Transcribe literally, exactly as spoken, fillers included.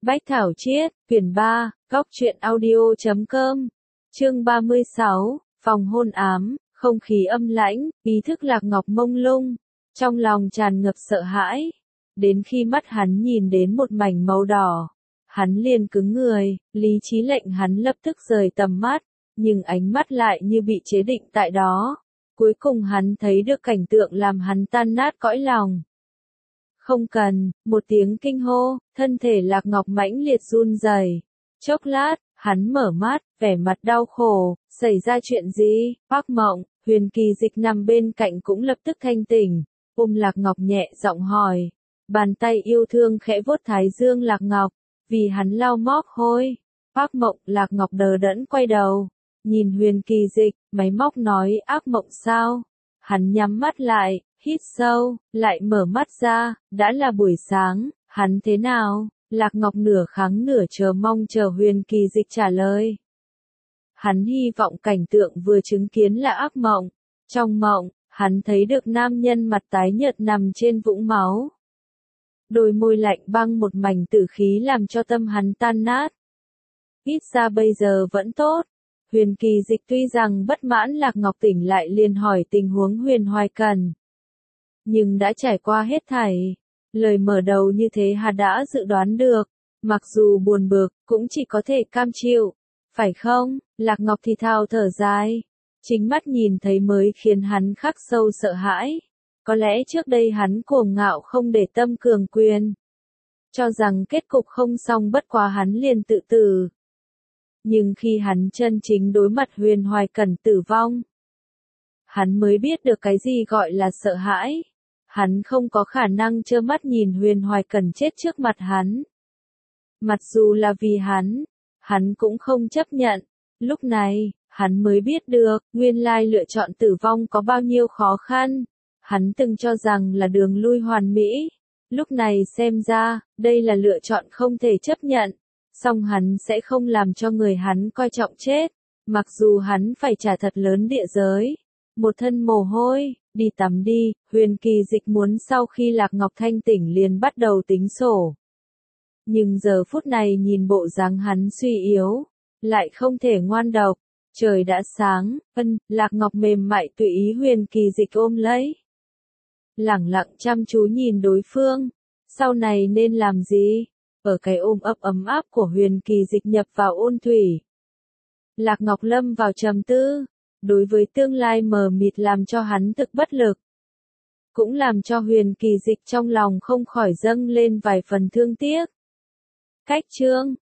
Bách Thảo Chiết, quyển ba, góc truyện audio chấm com, chương ba mươi sáu, phòng hôn ám, không khí âm lãnh, ý thức Lạc Ngọc mông lung, trong lòng tràn ngập sợ hãi. Đến khi mắt hắn nhìn đến một mảnh màu đỏ, hắn liền cứng người, lý trí lệnh hắn lập tức rời tầm mắt, nhưng ánh mắt lại như bị chế định tại đó. Cuối cùng hắn thấy được cảnh tượng làm hắn tan nát cõi lòng. Không cần, một tiếng kinh hô, thân thể Lạc Ngọc mãnh liệt run rẩy. Chốc lát, hắn mở mắt, vẻ mặt đau khổ, xảy ra chuyện gì? Hoắc Mộng, Huyền Kỳ Dịch nằm bên cạnh cũng lập tức thanh tỉnh, ôm Lạc Ngọc nhẹ giọng hỏi. Bàn tay yêu thương khẽ vuốt thái dương Lạc Ngọc, vì hắn lau móc hôi. Hoắc Mộng, Lạc Ngọc đờ đẫn quay đầu, nhìn Huyền Kỳ Dịch, máy móc nói ác mộng sao? Hắn nhắm mắt lại, hít sâu, lại mở mắt ra, đã là buổi sáng, hắn thế nào? Lạc Ngọc nửa kháng nửa chờ mong chờ Huyền Kỳ Dịch trả lời. Hắn hy vọng cảnh tượng vừa chứng kiến là ác mộng. Trong mộng, hắn thấy được nam nhân mặt tái nhợt nằm trên vũng máu. Đôi môi lạnh băng một mảnh tử khí làm cho tâm hắn tan nát. Ít ra bây giờ vẫn tốt. Huyền Kỳ Dịch tuy rằng bất mãn Lạc Ngọc tỉnh lại liền hỏi tình huống Huyền Hoài Cần. Nhưng đã trải qua hết thảy. Lời mở đầu như thế hắn đã dự đoán được. Mặc dù buồn bực, cũng chỉ có thể cam chịu. Phải không? Lạc Ngọc thì thào thở dài. Chính mắt nhìn thấy mới khiến hắn khắc sâu sợ hãi. Có lẽ trước đây hắn cuồng ngạo không để tâm cường quyền. Cho rằng kết cục không xong bất quá hắn liền tự tử. Nhưng khi hắn chân chính đối mặt Huyền Hoài Cẩn tử vong, hắn mới biết được cái gì gọi là sợ hãi. Hắn không có khả năng trơ mắt nhìn Huyền Hoài Cẩn chết trước mặt hắn. Mặc dù là vì hắn, hắn cũng không chấp nhận. Lúc này, hắn mới biết được, nguyên lai lựa chọn tử vong có bao nhiêu khó khăn. Hắn từng cho rằng là đường lui hoàn mỹ. Lúc này xem ra, đây là lựa chọn không thể chấp nhận. Song hắn sẽ không làm cho người hắn coi trọng chết. Mặc dù hắn phải trả thật lớn địa giới. Một thân mồ hôi, đi tắm đi. Huyền Kỳ Dịch muốn sau khi Lạc Ngọc thanh tỉnh liền bắt đầu tính sổ. Nhưng giờ phút này nhìn bộ dáng hắn suy yếu, lại không thể ngoan độc. Trời đã sáng, ân, Lạc Ngọc mềm mại tùy ý Huyền Kỳ Dịch ôm lấy. Lẳng lặng chăm chú nhìn đối phương, sau này nên làm gì? Ở cái ôm ấp ấm áp của Huyền Kỳ Dịch nhập vào ôn thủy. Lạc Ngọc lâm vào trầm tư, đối với tương lai mờ mịt làm cho hắn thực bất lực. Cũng làm cho Huyền Kỳ Dịch trong lòng không khỏi dâng lên vài phần thương tiếc. Cách chương,